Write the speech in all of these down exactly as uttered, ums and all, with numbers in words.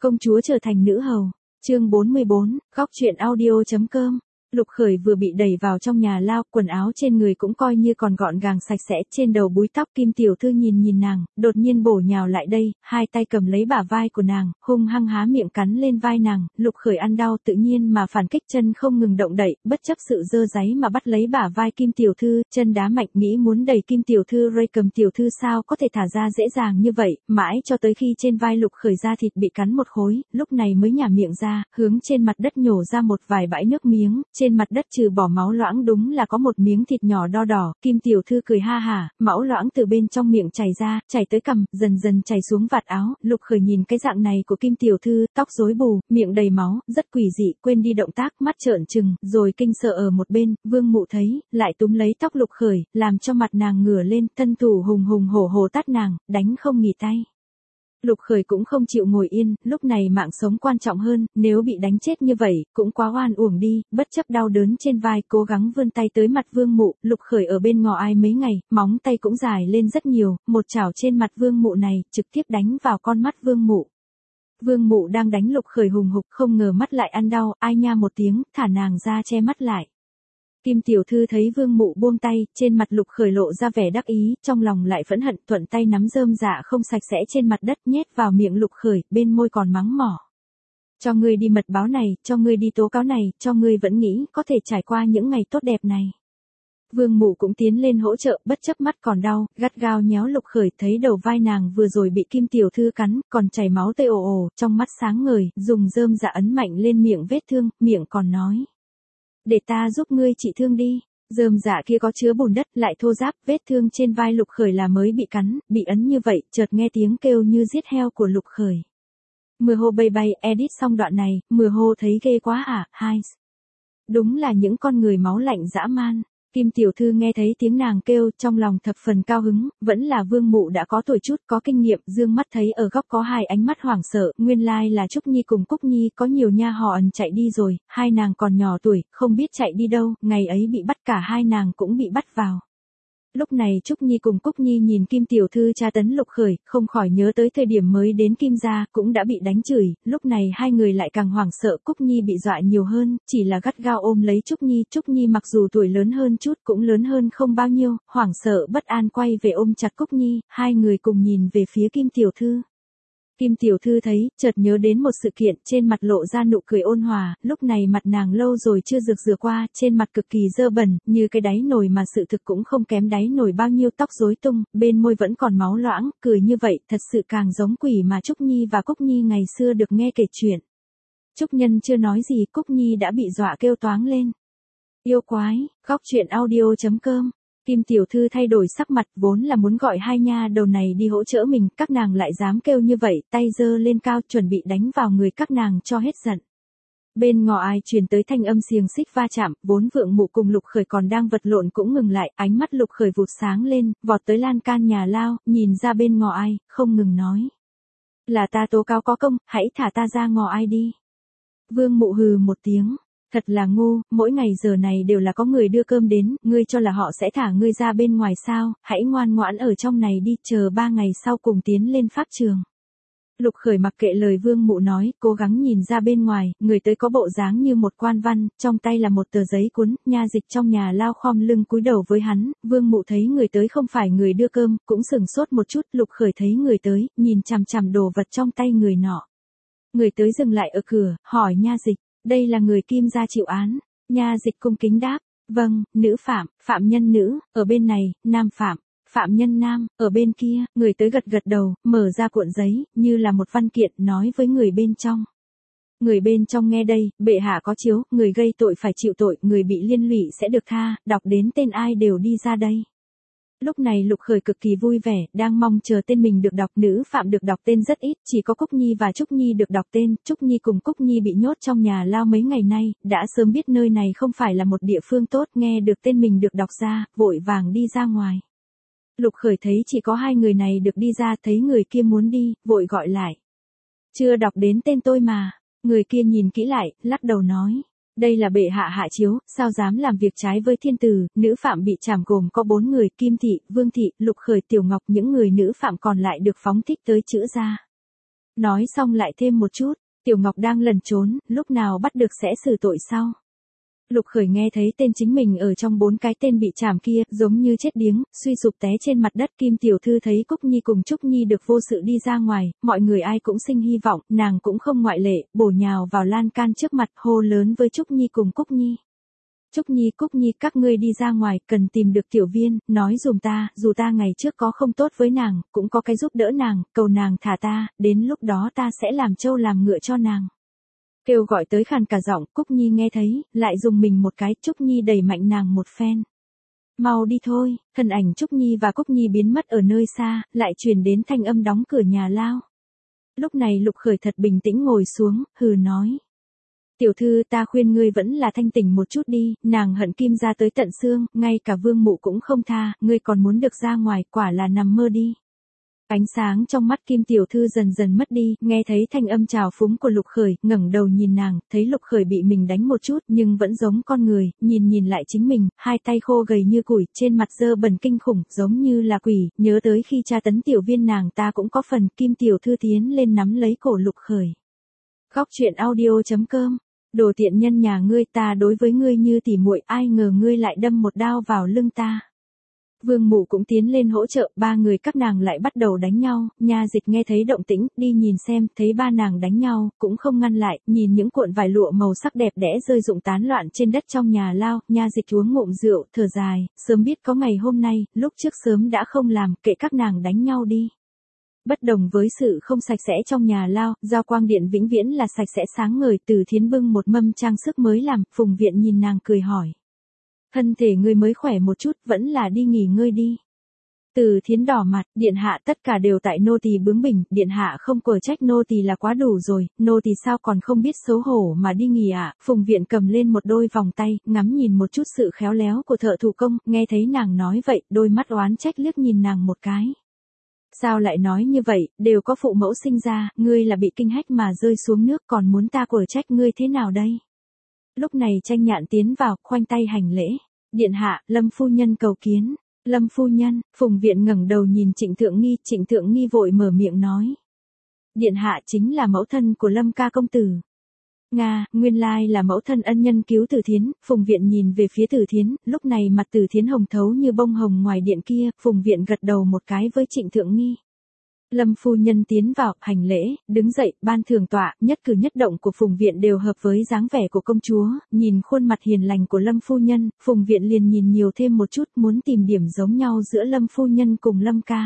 Công chúa trở thành nữ hầu. Chương bốn mươi bốn, góc truyện audio.com. Lục Khởi vừa bị đẩy vào trong nhà lao, quần áo trên người cũng coi như còn gọn gàng sạch sẽ, trên đầu búi tóc. Kim tiểu thư nhìn nhìn nàng, đột nhiên bổ nhào lại đây, hai tay cầm lấy bả vai của nàng, hung hăng há miệng cắn lên vai nàng. Lục Khởi ăn đau tự nhiên mà phản kích, chân không ngừng động đậy, bất chấp sự dơ dáy mà bắt lấy bả vai Kim tiểu thư, chân đá mạnh, nghĩ muốn đẩy Kim tiểu thư. Ray cầm tiểu thư sao có thể thả ra dễ dàng như vậy, mãi cho tới khi trên vai Lục Khởi da thịt bị cắn một khối, lúc này mới nhả miệng ra, hướng trên mặt đất nhổ ra một vài bãi nước miếng. Trên mặt đất trừ bỏ máu loãng đúng là có một miếng thịt nhỏ đo đỏ. Kim tiểu thư cười ha hả, máu loãng từ bên trong miệng chảy ra, chảy tới cằm, dần dần chảy xuống vạt áo. Lục Khởi nhìn cái dạng này của Kim tiểu thư, tóc rối bù, miệng đầy máu, rất quỷ dị, quên đi động tác, mắt trợn trừng, rồi kinh sợ ở một bên. Vương Mụ thấy, lại túm lấy tóc Lục Khởi, làm cho mặt nàng ngửa lên, thân thủ hùng hùng hổ hổ tát nàng, đánh không nghỉ tay. Lục Khởi cũng không chịu ngồi yên, lúc này mạng sống quan trọng hơn, nếu bị đánh chết như vậy, cũng quá oan uổng đi. Bất chấp đau đớn trên vai, cố gắng vươn tay tới mặt Vương Mụ. Lục Khởi ở bên ngò ai mấy ngày, móng tay cũng dài lên rất nhiều, một chảo trên mặt Vương Mụ này, trực tiếp đánh vào con mắt Vương Mụ. Vương Mụ đang đánh Lục Khởi hùng hục, không ngờ mắt lại ăn đau, ai nha một tiếng, thả nàng ra che mắt lại. Kim tiểu thư thấy Vương Mụ buông tay, trên mặt Lục Khởi lộ ra vẻ đắc ý, trong lòng lại phẫn hận, thuận tay nắm rơm rạ không sạch sẽ trên mặt đất nhét vào miệng Lục Khởi, bên môi còn mắng mỏ. Cho ngươi đi mật báo này, cho ngươi đi tố cáo này, cho ngươi vẫn nghĩ có thể trải qua những ngày tốt đẹp này. Vương Mụ cũng tiến lên hỗ trợ, bất chấp mắt còn đau, gắt gao nhéo Lục Khởi, thấy đầu vai nàng vừa rồi bị Kim tiểu thư cắn, còn chảy máu tê ồ ồ, trong mắt sáng ngời, dùng rơm rạ ấn mạnh lên miệng vết thương, miệng còn nói. Để ta giúp ngươi trị thương đi. Rơm rạ kia có chứa bùn đất, lại thô ráp, vết thương trên vai Lục Khởi là mới bị cắn, bị ấn như vậy, chợt nghe tiếng kêu như giết heo của Lục Khởi. Mưa hô bay bay, edit xong đoạn này, mưa hô thấy ghê quá à, hai. Đúng là những con người máu lạnh dã man. Kim tiểu thư nghe thấy tiếng nàng kêu, trong lòng thập phần cao hứng, vẫn là Vương Mụ đã có tuổi chút, có kinh nghiệm, dương mắt thấy ở góc có hai ánh mắt hoảng sợ, nguyên lai là Trúc Nhi cùng Cúc Nhi, có nhiều nha họ ẩn chạy đi rồi, hai nàng còn nhỏ tuổi, không biết chạy đi đâu, ngày ấy bị bắt cả hai nàng cũng bị bắt vào. Lúc này Trúc Nhi cùng Cúc Nhi nhìn Kim tiểu thư tra tấn Lục Khởi, không khỏi nhớ tới thời điểm mới đến Kim gia, cũng đã bị đánh chửi, lúc này hai người lại càng hoảng sợ. Cúc Nhi bị dọa nhiều hơn, chỉ là gắt gao ôm lấy Trúc Nhi. Trúc Nhi mặc dù tuổi lớn hơn chút, cũng lớn hơn không bao nhiêu, hoảng sợ bất an quay về ôm chặt Cúc Nhi, hai người cùng nhìn về phía Kim tiểu thư. Kim tiểu thư thấy, chợt nhớ đến một sự kiện, trên mặt lộ ra nụ cười ôn hòa, lúc này mặt nàng lâu rồi chưa rực rửa qua, trên mặt cực kỳ dơ bẩn, như cái đáy nồi mà sự thực cũng không kém đáy nồi bao nhiêu, tóc rối tung, bên môi vẫn còn máu loãng, cười như vậy, thật sự càng giống quỷ mà Trúc Nhi và Cúc Nhi ngày xưa được nghe kể chuyện. Trúc Nhân chưa nói gì, Cúc Nhi đã bị dọa kêu toáng lên. Yêu quái, góc truyện audio.com. Kim tiểu thư thay đổi sắc mặt, vốn là muốn gọi hai nha đầu này đi hỗ trợ mình, các nàng lại dám kêu như vậy, tay giơ lên cao chuẩn bị đánh vào người các nàng cho hết giận. Bên ngò ai truyền tới thanh âm xiềng xích va chạm, vốn Vương Mụ cùng Lục Khởi còn đang vật lộn cũng ngừng lại, ánh mắt Lục Khởi vụt sáng lên, vọt tới lan can nhà lao, nhìn ra bên ngò ai, không ngừng nói. Là ta tố cáo có công, hãy thả ta ra ngò ai đi. Vương Mụ hừ một tiếng. Thật là ngu, mỗi ngày giờ này đều là có người đưa cơm đến, ngươi cho là họ sẽ thả ngươi ra bên ngoài sao, hãy ngoan ngoãn ở trong này đi, chờ ba ngày sau cùng tiến lên pháp trường. Lục Khởi mặc kệ lời Vương Mụ nói, cố gắng nhìn ra bên ngoài, người tới có bộ dáng như một quan văn, trong tay là một tờ giấy cuốn, nha dịch trong nhà lao khom lưng cúi đầu với hắn. Vương Mụ thấy người tới không phải người đưa cơm, cũng sừng sốt một chút. Lục Khởi thấy người tới, nhìn chằm chằm đồ vật trong tay người nọ. Người tới dừng lại ở cửa, hỏi nha dịch. Đây là người Kim gia chịu án. Nha dịch cung kính đáp. Vâng, nữ phạm, phạm nhân nữ, ở bên này, nam phạm, phạm nhân nam, ở bên kia. Người tới gật gật đầu, mở ra cuộn giấy, như là một văn kiện, nói với người bên trong. Người bên trong nghe đây, bệ hạ có chiếu, người gây tội phải chịu tội, người bị liên lụy sẽ được tha, đọc đến tên ai đều đi ra đây. Lúc này Lục Khởi cực kỳ vui vẻ, đang mong chờ tên mình được đọc, nữ phạm được đọc tên rất ít, chỉ có Cúc Nhi và Trúc Nhi được đọc tên. Trúc Nhi cùng Cúc Nhi bị nhốt trong nhà lao mấy ngày nay, đã sớm biết nơi này không phải là một địa phương tốt, nghe được tên mình được đọc ra, vội vàng đi ra ngoài. Lục Khởi thấy chỉ có hai người này được đi ra, thấy người kia muốn đi, vội gọi lại. Chưa đọc đến tên tôi mà. Người kia nhìn kỹ lại, lắc đầu nói. Đây là bệ hạ hạ chiếu, sao dám làm việc trái với thiên tử. Nữ phạm bị trảm gồm có bốn người, Kim Thị, Vương Thị, Lục Khởi, Tiểu Ngọc, những người nữ phạm còn lại được phóng thích tới chữ ra. Nói xong lại thêm một chút, Tiểu Ngọc đang lẩn trốn, lúc nào bắt được sẽ xử tội sau. Lục Khởi nghe thấy tên chính mình ở trong bốn cái tên bị trảm kia, giống như chết điếng, suy sụp té trên mặt đất. Kim tiểu thư thấy Cúc Nhi cùng Trúc Nhi được vô sự đi ra ngoài, mọi người ai cũng sinh hy vọng, nàng cũng không ngoại lệ, bổ nhào vào lan can trước mặt, hô lớn với Trúc Nhi cùng Cúc Nhi. Trúc Nhi, Cúc Nhi, các ngươi đi ra ngoài, cần tìm được Tiểu Viên, nói dùm ta, dù ta ngày trước có không tốt với nàng, cũng có cái giúp đỡ nàng, cầu nàng thả ta, đến lúc đó ta sẽ làm trâu làm ngựa cho nàng. Kêu gọi tới khàn cả giọng, Cúc Nhi nghe thấy, lại dùng mình một cái, Trúc Nhi đẩy mạnh nàng một phen. Mau đi thôi, thân ảnh Trúc Nhi và Cúc Nhi biến mất ở nơi xa, lại truyền đến thanh âm đóng cửa nhà lao. Lúc này Lục Khởi thật bình tĩnh ngồi xuống, hừ nói. Tiểu thư, ta khuyên ngươi vẫn là thanh tỉnh một chút đi, nàng hận Kim gia tới tận xương, ngay cả Vương Mụ cũng không tha, ngươi còn muốn được ra ngoài, quả là nằm mơ đi. Ánh sáng trong mắt Kim tiểu thư dần dần mất đi, nghe thấy thanh âm trào phúng của Lục Khởi, ngẩng đầu nhìn nàng, thấy Lục Khởi bị mình đánh một chút nhưng vẫn giống con người, nhìn nhìn lại chính mình, hai tay khô gầy như củi, trên mặt dơ bẩn kinh khủng, giống như là quỷ, nhớ tới khi tra tấn Tiểu Viên nàng ta cũng có phần. Kim tiểu thư tiến lên nắm lấy cổ Lục Khởi. Góc truyện audio chấm com. Đồ tiện nhân nhà ngươi, ta đối với ngươi như tỉ muội, ai ngờ ngươi lại đâm một đao vào lưng ta. Vương Mụ cũng tiến lên hỗ trợ, ba người các nàng lại bắt đầu đánh nhau. Nha Dịch nghe thấy động tĩnh, đi nhìn xem, thấy ba nàng đánh nhau, cũng không ngăn lại, nhìn những cuộn vải lụa màu sắc đẹp đẽ rơi rụng tán loạn trên đất trong nhà lao. Nha Dịch uống ngụm rượu, thở dài, sớm biết có ngày hôm nay, lúc trước sớm đã không làm, kệ các nàng đánh nhau đi. Bất đồng với sự không sạch sẽ trong nhà lao, Giao Quang Điện vĩnh viễn là sạch sẽ sáng ngời. Từ Thiến bưng một mâm trang sức mới làm, Phùng Viện nhìn nàng cười hỏi. Thân thể ngươi mới khỏe một chút, vẫn là đi nghỉ ngơi đi. Từ Thiến đỏ mặt, điện hạ, tất cả đều tại nô tỳ bướng bỉnh, điện hạ không quở trách nô tỳ là quá đủ rồi, nô tỳ sao còn không biết xấu hổ mà đi nghỉ ạ. À? Phùng Viện cầm lên một đôi vòng tay, ngắm nhìn một chút sự khéo léo của thợ thủ công, nghe thấy nàng nói vậy, đôi mắt oán trách liếc nhìn nàng một cái. Sao lại nói như vậy, đều có phụ mẫu sinh ra, ngươi là bị kinh hách mà rơi xuống nước, còn muốn ta quở trách ngươi thế nào đây? Lúc này Tranh Nhạn tiến vào, khoanh tay hành lễ. Điện hạ, Lâm phu nhân cầu kiến. Lâm phu nhân. Phùng Viện ngẩng đầu nhìn Trịnh Thượng Nghi, Trịnh Thượng Nghi vội mở miệng nói. Điện hạ chính là mẫu thân của Lâm ca công tử. Nga, nguyên lai là mẫu thân ân nhân cứu Từ Thiến. Phùng Viện nhìn về phía Từ Thiến, lúc này mặt Từ Thiến hồng thấu như bông hồng ngoài điện kia. Phùng Viện gật đầu một cái với Trịnh Thượng Nghi. Lâm phu nhân tiến vào, hành lễ, đứng dậy, ban thường tọa, nhất cử nhất động của Phùng Viện đều hợp với dáng vẻ của công chúa. Nhìn khuôn mặt hiền lành của Lâm phu nhân, Phùng Viện liền nhìn nhiều thêm một chút, muốn tìm điểm giống nhau giữa Lâm phu nhân cùng Lâm ca.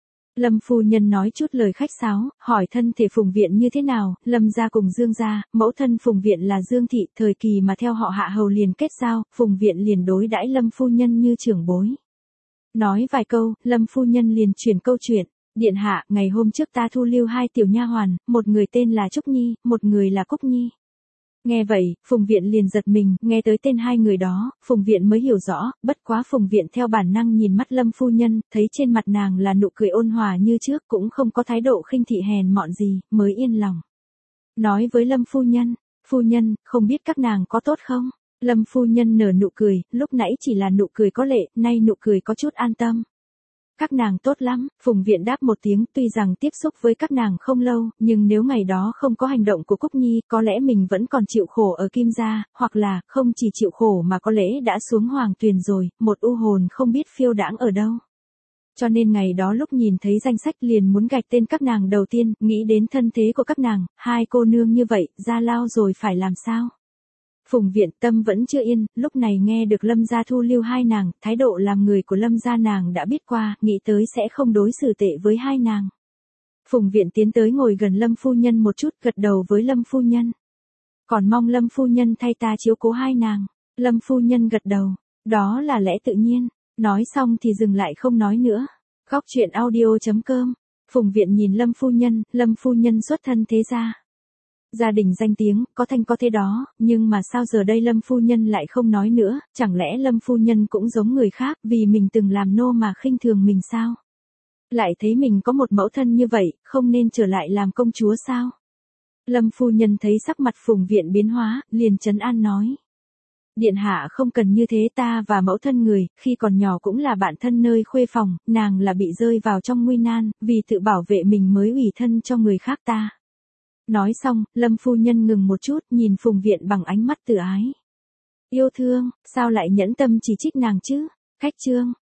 Lâm phu nhân nói chút lời khách sáo, hỏi thân thể Phùng Viện như thế nào. Lâm gia cùng Dương gia, mẫu thân Phùng Viện là Dương thị, thời kỳ mà theo họ Hạ hầu liền kết giao, Phùng Viện liền đối đãi Lâm phu nhân như trưởng bối. Nói vài câu, Lâm phu nhân liền chuyển câu chuyện. Điện hạ, ngày hôm trước ta thu lưu hai tiểu nha hoàn, một người tên là Trúc Nhi, một người là Cúc Nhi. Nghe vậy, Phùng Viện liền giật mình, nghe tới tên hai người đó, Phùng Viện mới hiểu rõ, bất quá Phùng Viện theo bản năng nhìn mắt Lâm phu nhân, thấy trên mặt nàng là nụ cười ôn hòa như trước, cũng không có thái độ khinh thị hèn mọn gì, mới yên lòng. Nói với Lâm phu nhân, phu nhân, không biết các nàng có tốt không? Lâm phu nhân nở nụ cười, lúc nãy chỉ là nụ cười có lệ, nay nụ cười có chút an tâm. Các nàng tốt lắm, Phùng Viện đáp một tiếng, tuy rằng tiếp xúc với các nàng không lâu, nhưng nếu ngày đó không có hành động của Cúc Nhi, có lẽ mình vẫn còn chịu khổ ở Kim gia, hoặc là, không chỉ chịu khổ mà có lẽ đã xuống Hoàng Tuyền rồi, một u hồn không biết phiêu đãng ở đâu. Cho nên ngày đó lúc nhìn thấy danh sách liền muốn gạch tên các nàng đầu tiên, nghĩ đến thân thế của các nàng, hai cô nương như vậy, ra lao rồi phải làm sao? Phùng Viện tâm vẫn chưa yên, lúc này nghe được Lâm gia thu lưu hai nàng, thái độ làm người của Lâm gia nàng đã biết qua, nghĩ tới sẽ không đối xử tệ với hai nàng. Phùng Viện tiến tới ngồi gần Lâm phu nhân một chút, gật đầu với Lâm phu nhân. Còn mong Lâm phu nhân thay ta chiếu cố hai nàng. Lâm phu nhân gật đầu, đó là lẽ tự nhiên. Nói xong thì dừng lại không nói nữa. Góc truyện audio chấm com. Phùng Viện nhìn Lâm phu nhân, Lâm phu nhân xuất thân thế gia. Gia đình danh tiếng, có thanh có thế đó, nhưng mà sao giờ đây Lâm phu nhân lại không nói nữa, chẳng lẽ Lâm phu nhân cũng giống người khác, vì mình từng làm nô mà khinh thường mình sao? Lại thấy mình có một mẫu thân như vậy, không nên trở lại làm công chúa sao? Lâm phu nhân thấy sắc mặt Phùng Viện biến hóa, liền trấn an nói. Điện hạ không cần như thế, ta và mẫu thân người, khi còn nhỏ cũng là bạn thân nơi khuê phòng, nàng là bị rơi vào trong nguy nan, vì tự bảo vệ mình mới ủy thân cho người khác ta. Nói xong, Lâm phu nhân ngừng một chút, nhìn Phùng Viện bằng ánh mắt từ ái. Yêu thương, sao lại nhẫn tâm chỉ trích nàng chứ? Khách trương,